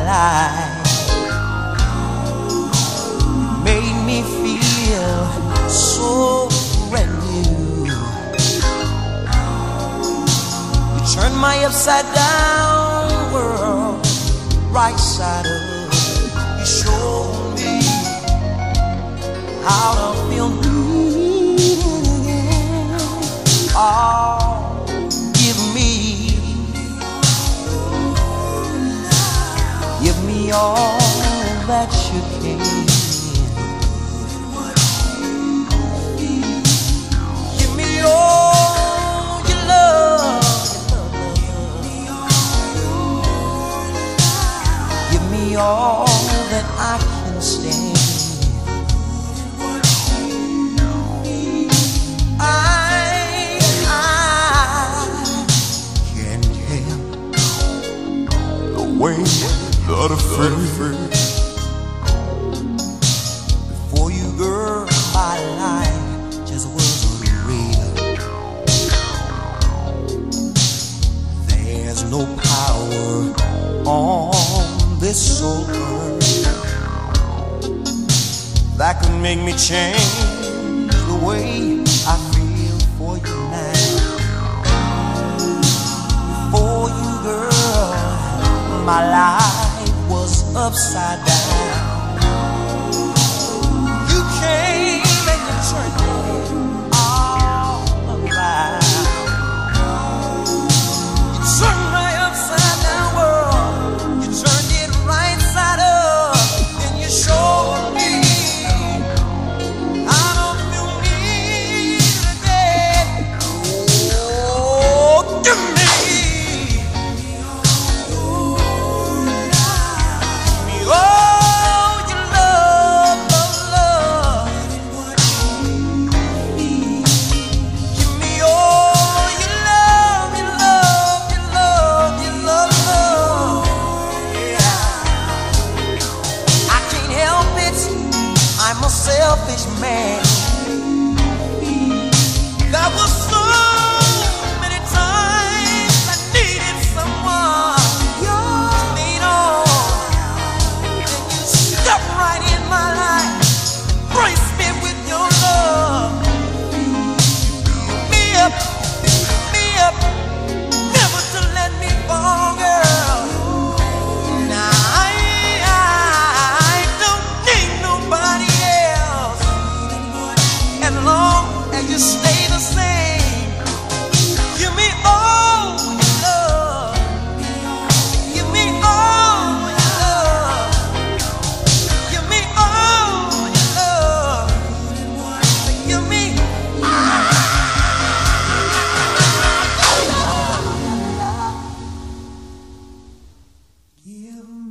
life, made me feel so brand new. You turned my upside down world right side up. You showed me how to feel new again. Oh, give me all that you can. Give me all your love. Give me all that I can stand. I can't help the way that I feel. Before you, girl, my life just wasn't real. There's no power on this soul earth that could make me change the way I feel for you now. For you, girl, my life was upside down. You came and you turned it all around. You turned my upside down world, you turned it right side up, and you showed me I don't feel me today. Oh, give me all your love, love, love. Give me all your love, your love, your love, your love, love. Yeah. I can't help it, I'm a selfish man. There was so many times I needed someone to lean on. Step right in my life, embrace me with your love. Pick me up, never to let me fall, girl. Now I don't need nobody else, as long as you stay the same. Give me all your love. Give me all your love. Give me all your love. Give me give